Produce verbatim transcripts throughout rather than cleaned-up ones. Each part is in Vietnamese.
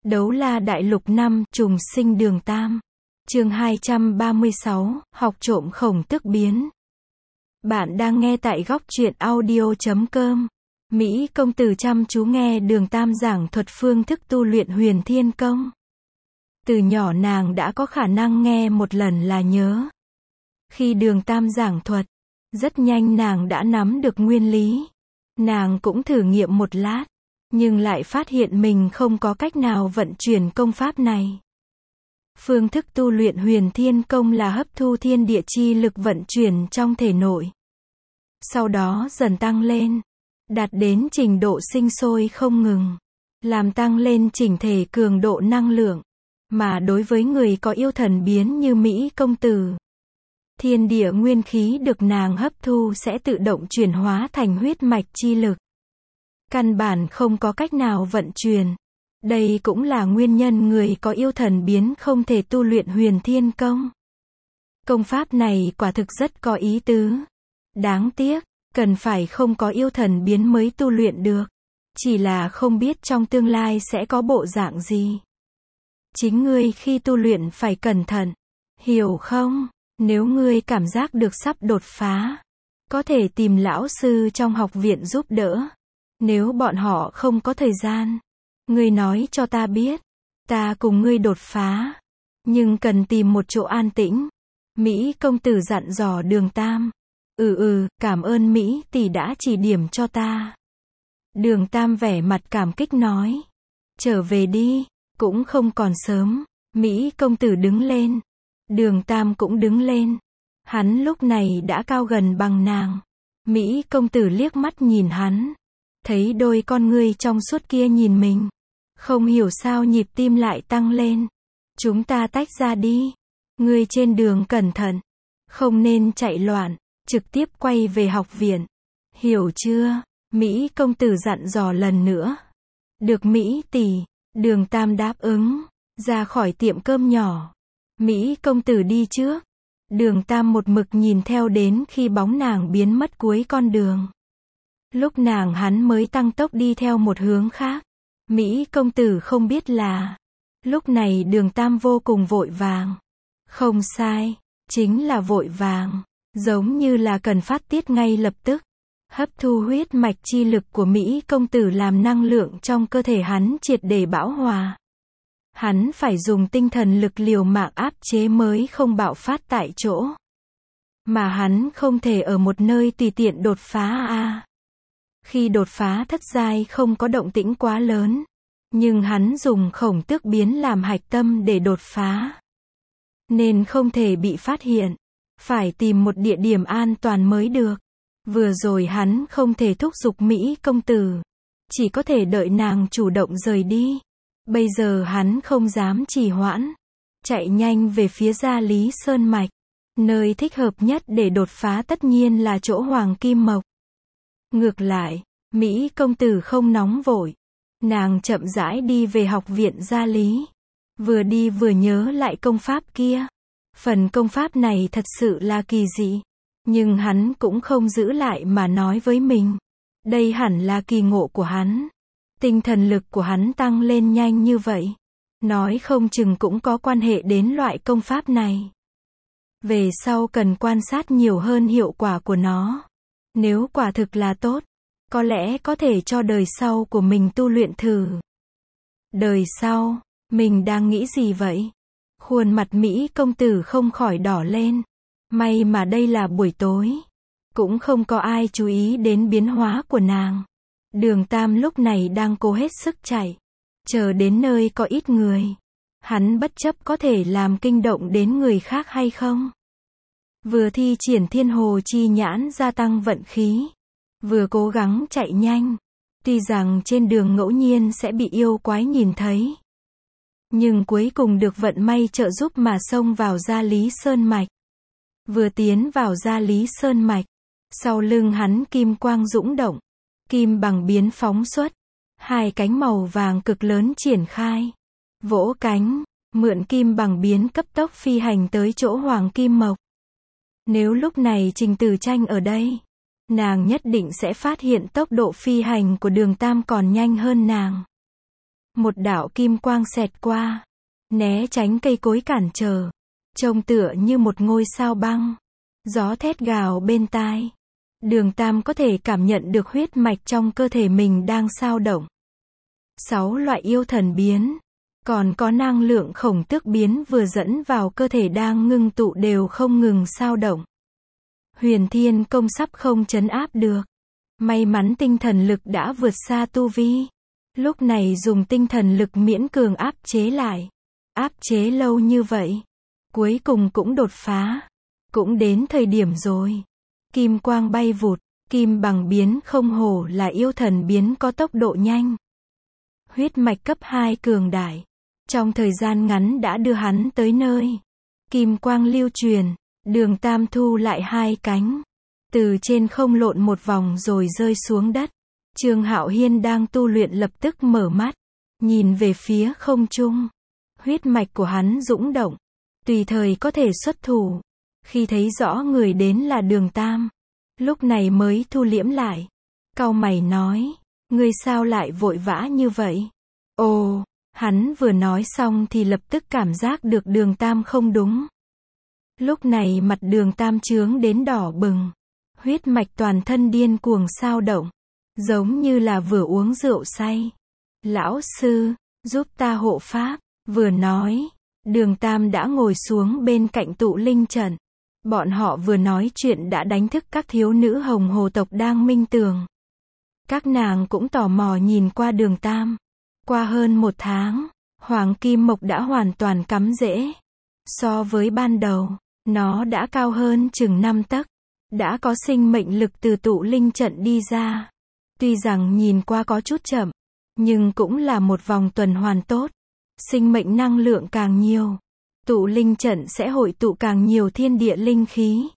Đấu la đại lục năm, trùng sinh đường Tam. Chương hai trăm ba mươi sáu, học trộm khổng tước biến. Bạn đang nghe tại góc truyện audio chấm com. Mỹ công tử chăm chú nghe đường Tam giảng thuật phương thức tu luyện huyền thiên công. Từ nhỏ nàng đã có khả năng nghe một lần là nhớ. Khi đường Tam giảng thuật, rất nhanh nàng đã nắm được nguyên lý. Nàng cũng thử nghiệm một lát, nhưng lại phát hiện mình không có cách nào vận chuyển công pháp này. Phương thức tu luyện huyền thiên công là hấp thu thiên địa chi lực vận chuyển trong thể nội. Sau đó dần tăng lên, đạt đến trình độ sinh sôi không ngừng, làm tăng lên chỉnh thể cường độ năng lượng. Mà đối với người có yêu thần biến như Mỹ công tử, thiên địa nguyên khí được nàng hấp thu sẽ tự động chuyển hóa thành huyết mạch chi lực. Căn bản không có cách nào vận chuyển. Đây cũng là nguyên nhân người có yêu thần biến không thể tu luyện huyền thiên công. Công pháp này quả thực rất có ý tứ. Đáng tiếc, cần phải không có yêu thần biến mới tu luyện được. Chỉ là không biết trong tương lai sẽ có bộ dạng gì. Chính ngươi khi tu luyện phải cẩn thận. Hiểu không? Nếu ngươi cảm giác được sắp đột phá, có thể tìm lão sư trong học viện giúp đỡ. Nếu bọn họ không có thời gian, ngươi nói cho ta biết, ta cùng ngươi đột phá. Nhưng cần tìm một chỗ an tĩnh. Mỹ công tử dặn dò đường Tam. Ừ ừ, cảm ơn Mỹ tỷ đã chỉ điểm cho ta. Đường Tam vẻ mặt cảm kích nói. Trở về đi, cũng không còn sớm. Mỹ công tử đứng lên. Đường Tam cũng đứng lên. Hắn lúc này đã cao gần bằng nàng. Mỹ công tử liếc mắt nhìn hắn. Thấy đôi con ngươi trong suốt kia nhìn mình. Không hiểu sao nhịp tim lại tăng lên. Chúng ta tách ra đi. Ngươi trên đường cẩn thận. Không nên chạy loạn. Trực tiếp quay về học viện. Hiểu chưa? Mỹ công tử dặn dò lần nữa. Được Mỹ tỷ. Đường Tam đáp ứng. Ra khỏi tiệm cơm nhỏ. Mỹ công tử đi trước. Đường Tam một mực nhìn theo đến khi bóng nàng biến mất cuối con đường. Lúc nàng hắn mới tăng tốc đi theo một hướng khác. Mỹ công tử không biết là, lúc này đường Tam vô cùng vội vàng. Không sai, chính là vội vàng, giống như là cần phát tiết ngay lập tức. Hấp thu huyết mạch chi lực của Mỹ công tử làm năng lượng trong cơ thể hắn triệt để bão hòa. Hắn phải dùng tinh thần lực liều mạng áp chế mới không bạo phát tại chỗ. Mà hắn không thể ở một nơi tùy tiện đột phá a. À. Khi đột phá thất giai không có động tĩnh quá lớn, nhưng hắn dùng khổng tước biến làm hạch tâm để đột phá, nên không thể bị phát hiện. Phải tìm một địa điểm an toàn mới được. Vừa rồi hắn không thể thúc giục Mỹ công tử, chỉ có thể đợi nàng chủ động rời đi. Bây giờ hắn không dám trì hoãn, chạy nhanh về phía Gia Lý Sơn Mạch. Nơi thích hợp nhất để đột phá tất nhiên là chỗ Hoàng Kim Mộc. Ngược lại, Mỹ công tử không nóng vội. Nàng chậm rãi đi về học viện Gia Lý. Vừa đi vừa nhớ lại công pháp kia. Phần công pháp này thật sự là kỳ dị. Nhưng hắn cũng không giữ lại mà nói với mình. Đây hẳn là kỳ ngộ của hắn. Tinh thần lực của hắn tăng lên nhanh như vậy. Nói không chừng cũng có quan hệ đến loại công pháp này. Về sau cần quan sát nhiều hơn hiệu quả của nó. Nếu quả thực là tốt, có lẽ có thể cho đời sau của mình tu luyện thử. Đời sau, mình đang nghĩ gì vậy? Khuôn mặt Mỹ công tử không khỏi đỏ lên. May mà đây là buổi tối. Cũng không có ai chú ý đến biến hóa của nàng. Đường Tam lúc này đang cố hết sức chạy. Chờ đến nơi có ít người. Hắn bất chấp có thể làm kinh động đến người khác hay không. Vừa thi triển thiên hồ chi nhãn gia tăng vận khí. Vừa cố gắng chạy nhanh. Tuy rằng trên đường ngẫu nhiên sẽ bị yêu quái nhìn thấy. Nhưng cuối cùng được vận may trợ giúp mà xông vào Gia Lý Sơn Mạch. Vừa tiến vào Gia Lý Sơn Mạch. Sau lưng hắn kim quang dũng động. Kim bằng biến phóng xuất. Hai cánh màu vàng cực lớn triển khai. Vỗ cánh, mượn kim bằng biến cấp tốc phi hành tới chỗ Hoàng Kim Mộc. Nếu lúc này Trình Tử Tranh ở đây, nàng nhất định sẽ phát hiện tốc độ phi hành của đường Tam còn nhanh hơn nàng. Một đạo kim quang xẹt qua, né tránh cây cối cản trở, trông tựa như một ngôi sao băng. Gió thét gào bên tai. Đường Tam có thể cảm nhận được huyết mạch trong cơ thể mình đang xao động. Sáu loại yêu thần biến, còn có năng lượng khổng tước biến vừa dẫn vào cơ thể đang ngưng tụ đều không ngừng xao động. Huyền Thiên Công sắp không trấn áp được. May mắn tinh thần lực đã vượt xa tu vi. Lúc này dùng tinh thần lực miễn cường áp chế lại. Áp chế lâu như vậy, cuối cùng cũng đột phá. Cũng đến thời điểm rồi. Kim quang bay vụt, kim bằng biến không hổ là yêu thần biến có tốc độ nhanh. Huyết mạch cấp hai cường đại. Trong thời gian ngắn đã đưa hắn tới nơi. Kim quang lưu truyền, Đường Tam thu lại hai cánh. Từ trên không lộn một vòng rồi rơi xuống đất. Trương Hạo Hiên đang tu luyện lập tức mở mắt. Nhìn về phía không trung. Huyết mạch của hắn dũng động. Tùy thời có thể xuất thủ. Khi thấy rõ người đến là Đường Tam. Lúc này mới thu liễm lại. Cau mày nói. Ngươi sao lại vội vã như vậy? Ồ, hắn vừa nói xong thì lập tức cảm giác được Đường Tam không đúng. Lúc này mặt Đường Tam chướng đến đỏ bừng. Huyết mạch toàn thân điên cuồng xao động. Giống như là vừa uống rượu say. Lão sư, giúp ta hộ pháp. Vừa nói, Đường Tam đã ngồi xuống bên cạnh tụ linh trận. Bọn họ vừa nói chuyện đã đánh thức các thiếu nữ Hồng Hồ tộc đang minh tường. Các nàng cũng tò mò nhìn qua Đường Tam. Qua hơn một tháng, Hoàng Kim Mộc đã hoàn toàn cắm rễ. So với ban đầu, nó đã cao hơn chừng năm tấc. Đã có sinh mệnh lực từ tụ linh trận đi ra. Tuy rằng nhìn qua có chút chậm, nhưng cũng là một vòng tuần hoàn tốt. Sinh mệnh năng lượng càng nhiều, tụ linh trận sẽ hội tụ càng nhiều thiên địa linh khí.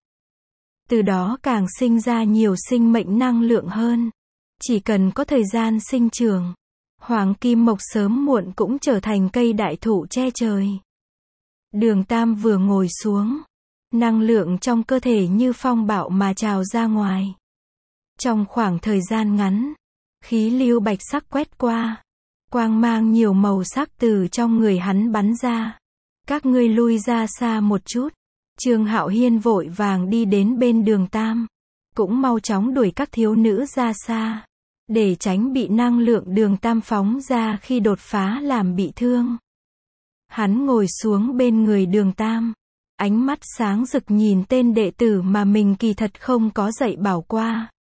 Từ đó càng sinh ra nhiều sinh mệnh năng lượng hơn. Chỉ cần có thời gian sinh trưởng, Hoàng Kim Mộc sớm muộn cũng trở thành cây đại thụ che trời. Đường Tam vừa ngồi xuống, năng lượng trong cơ thể như phong bạo mà trào ra ngoài. Trong khoảng thời gian ngắn, khí lưu bạch sắc quét qua. Quang mang nhiều màu sắc từ trong người hắn bắn ra. Các ngươi lui ra xa một chút. Trương Hạo Hiên vội vàng đi đến bên Đường Tam. Cũng mau chóng đuổi các thiếu nữ ra xa. Để tránh bị năng lượng Đường Tam phóng ra khi đột phá làm bị thương. Hắn ngồi xuống bên người Đường Tam. Ánh mắt sáng rực nhìn tên đệ tử mà mình kỳ thật không có dạy bảo qua.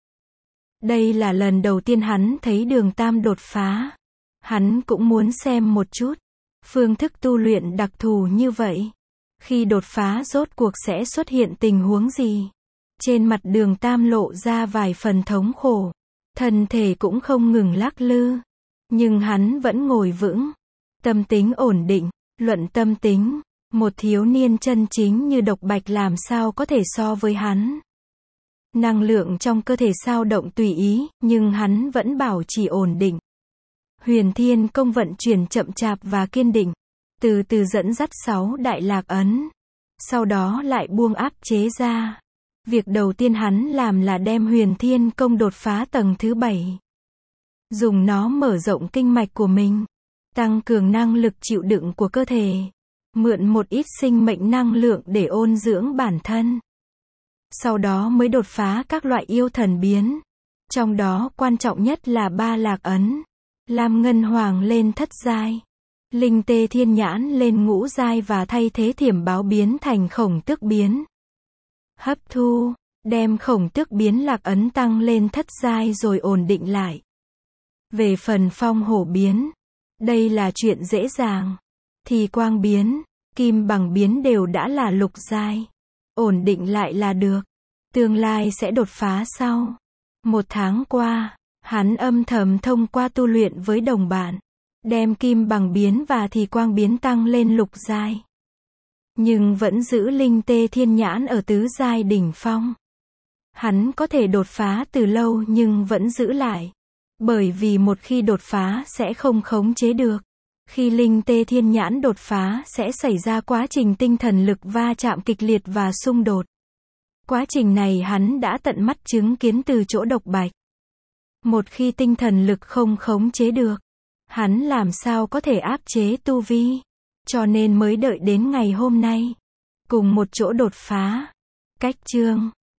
Đây là lần đầu tiên hắn thấy Đường Tam đột phá. Hắn cũng muốn xem một chút. Phương thức tu luyện đặc thù như vậy. Khi đột phá rốt cuộc sẽ xuất hiện tình huống gì? Trên mặt Đường Tam lộ ra vài phần thống khổ. Thân thể cũng không ngừng lắc lư. Nhưng hắn vẫn ngồi vững. Tâm tính ổn định. Luận tâm tính. Một thiếu niên chân chính như Độc Bạch làm sao có thể so với hắn. Năng lượng trong cơ thể xao động tùy ý, nhưng hắn vẫn bảo trì ổn định. Huyền Thiên Công vận chuyển chậm chạp và kiên định. Từ từ dẫn dắt sáu đại lạc ấn. Sau đó lại buông áp chế ra. Việc đầu tiên hắn làm là đem Huyền Thiên Công đột phá tầng thứ bảy. Dùng nó mở rộng kinh mạch của mình. Tăng cường năng lực chịu đựng của cơ thể. Mượn một ít sinh mệnh năng lượng để ôn dưỡng bản thân. Sau đó mới đột phá các loại yêu thần biến. Trong đó quan trọng nhất là ba lạc ấn. Lam Ngân Hoàng lên thất giai. Linh Tê Thiên Nhãn lên ngũ giai và thay thế Thiểm Báo biến thành Khổng Tước biến. Hấp thu, đem Khổng Tước biến lạc ấn tăng lên thất giai rồi ổn định lại. Về phần Phong Hổ biến, đây là chuyện dễ dàng. Thì Quang biến, Kim Bằng biến đều đã là lục giai. Ổn định lại là được. Tương lai sẽ đột phá sau. Một tháng qua, hắn âm thầm thông qua tu luyện với đồng bạn. Đem Kim Bằng biến và Thì Quang biến tăng lên lục giai. Nhưng vẫn giữ Linh Tê Thiên Nhãn ở tứ giai đỉnh phong. Hắn có thể đột phá từ lâu nhưng vẫn giữ lại. Bởi vì một khi đột phá sẽ không khống chế được. Khi Linh Tê Thiên Nhãn đột phá sẽ xảy ra quá trình tinh thần lực va chạm kịch liệt và xung đột. Quá trình này hắn đã tận mắt chứng kiến từ chỗ Độc Bạch. Một khi tinh thần lực không khống chế được, Hắn làm sao có thể áp chế tu vi, cho nên mới đợi đến ngày hôm nay, cùng một chỗ đột phá. Cách chương